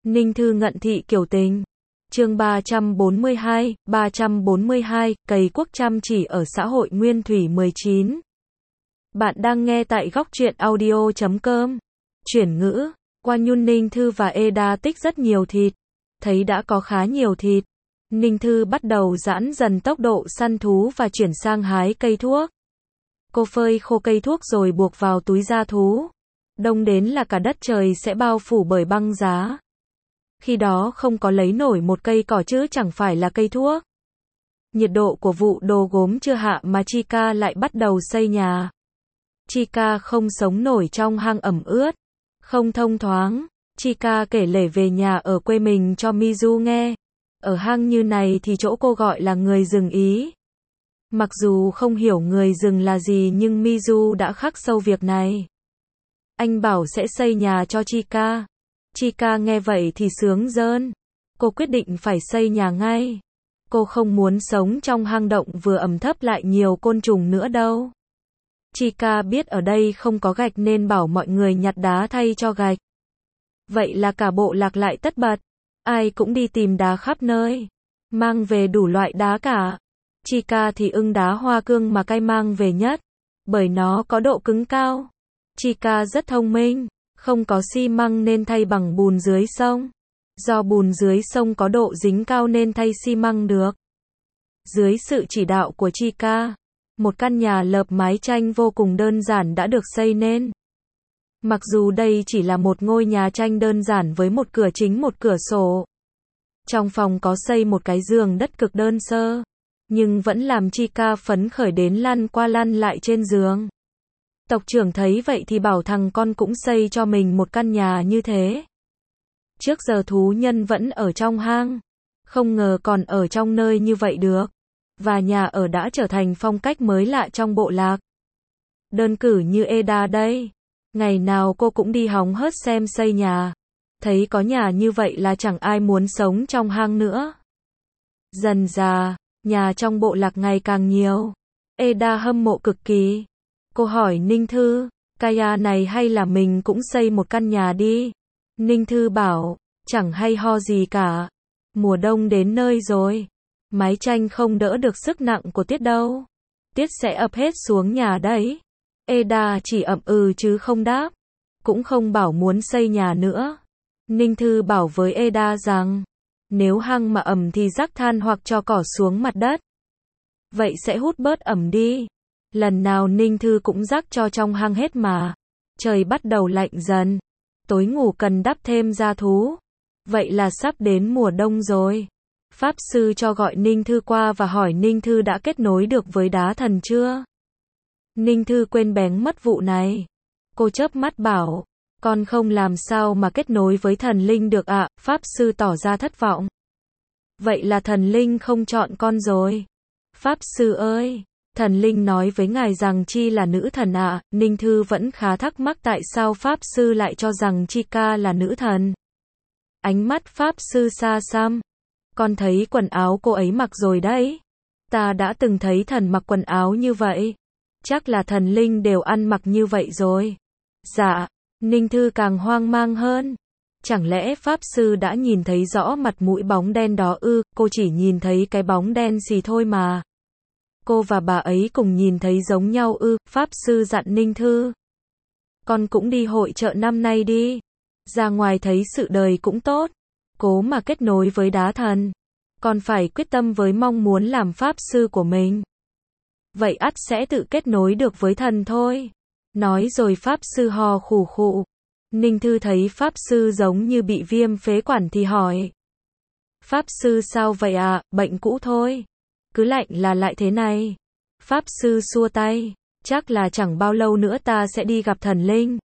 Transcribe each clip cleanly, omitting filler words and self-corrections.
Ninh Thư ngận thị kiểu tình. Chương 342, cày cuốc chăm chỉ ở xã hội Nguyên Thủy 19. Bạn đang nghe tại góc truyện audio.com. Chuyển ngữ, qua nhun Ninh Thư và Eda tích rất nhiều thịt. Thấy đã có khá nhiều thịt, Ninh Thư bắt đầu giãn dần tốc độ săn thú và chuyển sang hái cây thuốc. Cô phơi khô cây thuốc rồi buộc vào túi da thú. Đông đến là cả đất trời sẽ bao phủ bởi băng giá. Khi đó không có lấy nổi một cây cỏ chứ chẳng phải là cây thuốc. Nhiệt độ của vụ đồ gốm chưa hạ mà Chika lại bắt đầu xây nhà. Chika không sống nổi trong hang ẩm ướt, không thông thoáng. Chika kể lể về nhà ở quê mình cho Mizu nghe. Ở hang như này thì chỗ cô gọi là người rừng Ý. Mặc dù không hiểu người rừng là gì nhưng Mizu đã khắc sâu việc này. Anh bảo sẽ xây nhà cho Chika. Chika nghe vậy thì sướng rơn. Cô quyết định phải xây nhà ngay. Cô không muốn sống trong hang động vừa ẩm thấp lại nhiều côn trùng nữa đâu. Chika biết ở đây không có gạch nên bảo mọi người nhặt đá thay cho gạch. Vậy là cả bộ lạc lại tất bật. Ai cũng đi tìm đá khắp nơi. Mang về đủ loại đá cả. Chika thì ưng đá hoa cương mà cay mang về nhất. Bởi nó có độ cứng cao. Chika rất thông minh. Không có xi măng nên thay bằng bùn dưới sông. Do bùn dưới sông có độ dính cao nên thay xi măng được. Dưới sự chỉ đạo của Chika, một căn nhà lợp mái tranh vô cùng đơn giản đã được xây nên. Mặc dù đây chỉ là một ngôi nhà tranh đơn giản với một cửa chính một cửa sổ. Trong phòng có xây một cái giường đất cực đơn sơ, nhưng vẫn làm Chika phấn khởi đến lăn qua lăn lại trên giường. Tộc trưởng thấy vậy thì bảo thằng con cũng xây cho mình một căn nhà như thế. Trước giờ thú nhân vẫn ở trong hang, không ngờ còn ở trong nơi như vậy được. Và nhà ở đã trở thành phong cách mới lạ trong bộ lạc. Đơn cử như Eda đây. Ngày nào cô cũng đi hóng hớt xem xây nhà. Thấy có nhà như vậy là chẳng ai muốn sống trong hang nữa. Dần dà, nhà trong bộ lạc ngày càng nhiều. Eda hâm mộ cực kỳ. Cô hỏi Ninh Thư, Kaya này hay là mình cũng xây một căn nhà đi. Ninh Thư bảo, chẳng hay ho gì cả. Mùa đông đến nơi rồi. Mái tranh không đỡ được sức nặng của Tiết đâu. Tiết sẽ ập hết xuống nhà đấy. Eda chỉ ậm ừ chứ không đáp. Cũng không bảo muốn xây nhà nữa. Ninh Thư bảo với Eda rằng, nếu hang mà ẩm thì rắc than hoặc cho cỏ xuống mặt đất. Vậy sẽ hút bớt ẩm đi. Lần nào Ninh Thư cũng rắc cho trong hang hết mà. Trời bắt đầu lạnh dần. Tối ngủ cần đắp thêm da thú. Vậy là sắp đến mùa đông rồi. Pháp sư cho gọi Ninh Thư qua và hỏi Ninh Thư đã kết nối được với đá thần chưa? Ninh Thư quên bén mất vụ này. Cô chớp mắt bảo, con không làm sao mà kết nối với thần linh được ạ. Pháp sư tỏ ra thất vọng. Vậy là thần linh không chọn con rồi. Pháp sư ơi, thần linh nói với ngài rằng Chi là nữ thần ạ. Ninh Thư vẫn khá thắc mắc tại sao Pháp sư lại cho rằng Chika là nữ thần. Ánh mắt Pháp sư xa xăm. Con thấy quần áo cô ấy mặc rồi đấy. Ta đã từng thấy thần mặc quần áo như vậy. Chắc là thần linh đều ăn mặc như vậy rồi. Dạ, Ninh Thư càng hoang mang hơn. Chẳng lẽ Pháp sư đã nhìn thấy rõ mặt mũi bóng đen đó ư? Cô chỉ nhìn thấy cái bóng đen xì thôi mà. Cô và bà ấy cùng nhìn thấy giống nhau ư? Pháp sư dặn Ninh Thư. Con cũng đi hội chợ năm nay đi. Ra ngoài thấy sự đời cũng tốt. Cố mà kết nối với đá thần. Con phải quyết tâm với mong muốn làm pháp sư của mình. Vậy ắt sẽ tự kết nối được với thần thôi. Nói rồi pháp sư hò khủ khụ. Ninh Thư thấy pháp sư giống như bị viêm phế quản thì hỏi. Pháp sư sao vậy ạ? Bệnh cũ thôi. Cứ lạnh là lại thế này. Pháp sư xua tay. Chắc là chẳng bao lâu nữa ta sẽ đi gặp thần linh.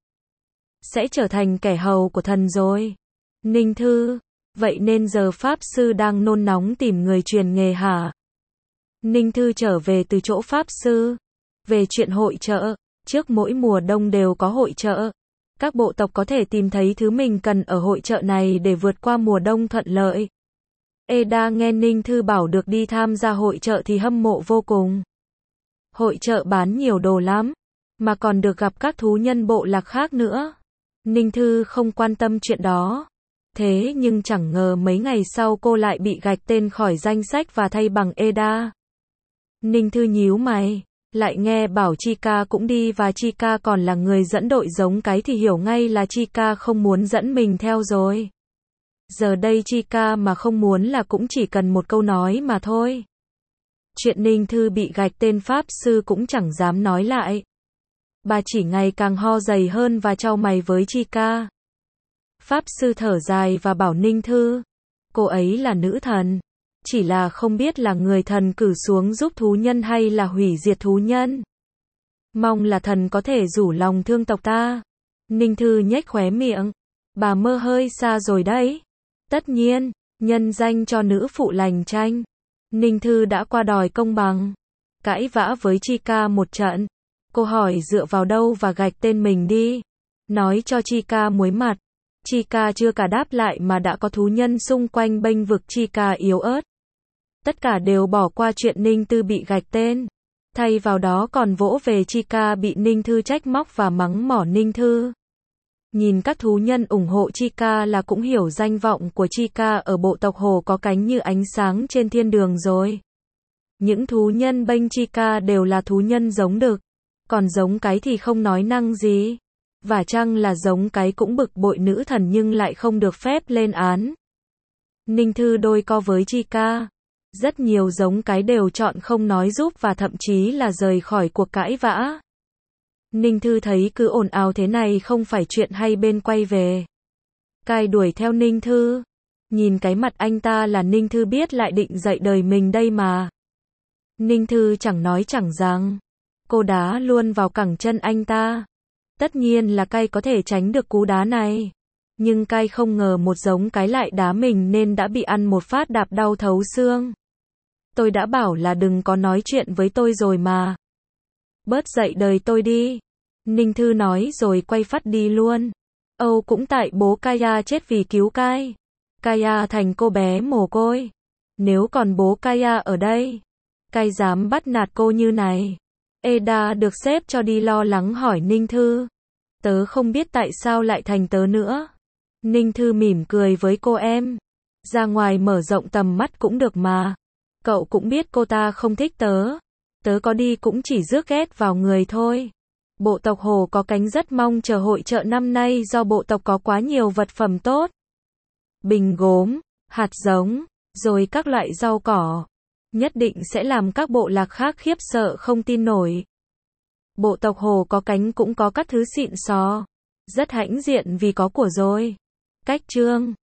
Sẽ trở thành kẻ hầu của thần rồi. Ninh Thư. Vậy nên giờ Pháp sư đang nôn nóng tìm người truyền nghề hả? Ninh Thư trở về từ chỗ Pháp sư. Về chuyện hội chợ. Trước mỗi mùa đông đều có hội chợ. Các bộ tộc có thể tìm thấy thứ mình cần ở hội chợ này để vượt qua mùa đông thuận lợi. Eda nghe Ninh Thư bảo được đi tham gia hội chợ thì hâm mộ vô cùng. Hội chợ bán nhiều đồ lắm. Mà còn được gặp các thú nhân bộ lạc khác nữa. Ninh Thư không quan tâm chuyện đó. Thế nhưng chẳng ngờ mấy ngày sau cô lại bị gạch tên khỏi danh sách và thay bằng Eda. Ninh Thư nhíu mày, lại nghe bảo Chika cũng đi và Chika còn là người dẫn đội giống cái thì hiểu ngay là Chika không muốn dẫn mình theo rồi. Giờ đây Chika mà không muốn là cũng chỉ cần một câu nói mà thôi. Chuyện Ninh Thư bị gạch tên Pháp Sư cũng chẳng dám nói lại. Bà chỉ ngày càng ho dày hơn và chau mày với Chika. Pháp Sư thở dài và bảo Ninh Thư, cô ấy là nữ thần, chỉ là không biết là người thần cử xuống giúp thú nhân hay là hủy diệt thú nhân. Mong là thần có thể rủ lòng thương tộc ta. Ninh Thư nhếch khóe miệng, bà mơ hơi xa rồi đấy. Tất nhiên, nhân danh cho nữ phụ lành tranh, Ninh Thư đã qua đòi công bằng, cãi vã với Chika một trận. Cô hỏi dựa vào đâu và gạch tên mình đi, nói cho Chika muối mặt. Chika chưa cả đáp lại mà đã có thú nhân xung quanh bênh vực Chika yếu ớt. Tất cả đều bỏ qua chuyện Ninh Thư bị gạch tên, thay vào đó còn vỗ về Chika bị Ninh Thư trách móc và mắng mỏ Ninh Thư. Nhìn các thú nhân ủng hộ Chika là cũng hiểu danh vọng của Chika ở bộ tộc Hồ có cánh như ánh sáng trên thiên đường rồi. Những thú nhân bênh Chika đều là thú nhân giống đực, còn giống cái thì không nói năng gì. Và chăng là giống cái cũng bực bội nữ thần nhưng lại không được phép lên án. Ninh Thư đôi co với Chika. Rất nhiều giống cái đều chọn không nói giúp và thậm chí là rời khỏi cuộc cãi vã. Ninh Thư thấy cứ ồn ào thế này không phải chuyện hay bên quay về. Cai đuổi theo Ninh Thư. Nhìn cái mặt anh ta là Ninh Thư biết lại định dậy đời mình đây mà. Ninh Thư chẳng nói chẳng rằng. Cô đá luôn vào cẳng chân anh ta. Tất nhiên là Cai có thể tránh được cú đá này. Nhưng Cai không ngờ một giống cái lại đá mình nên đã bị ăn một phát đạp đau thấu xương. Tôi đã bảo là đừng có nói chuyện với tôi rồi mà. Bớt dậy đời tôi đi. Ninh Thư nói rồi quay phát đi luôn. Âu cũng tại bố Kaya chết vì cứu Cai. Kaya thành cô bé mồ côi. Nếu còn bố Kaya ở đây, Cai dám bắt nạt cô như này. Eda được sếp cho đi lo lắng hỏi Ninh Thư. Tớ không biết tại sao lại thành tớ nữa. Ninh Thư mỉm cười với cô em. Ra ngoài mở rộng tầm mắt cũng được mà. Cậu cũng biết cô ta không thích tớ. Tớ có đi cũng chỉ rước ghét vào người thôi. Bộ tộc Hồ có cánh rất mong chờ hội chợ năm nay do bộ tộc có quá nhiều vật phẩm tốt. Bình gốm, hạt giống, rồi các loại rau cỏ. Nhất định sẽ làm các bộ lạc khác khiếp sợ không tin nổi. Bộ tộc Hồ có cánh cũng có các thứ xịn xò. Rất hãnh diện vì có của rồi. Cách chương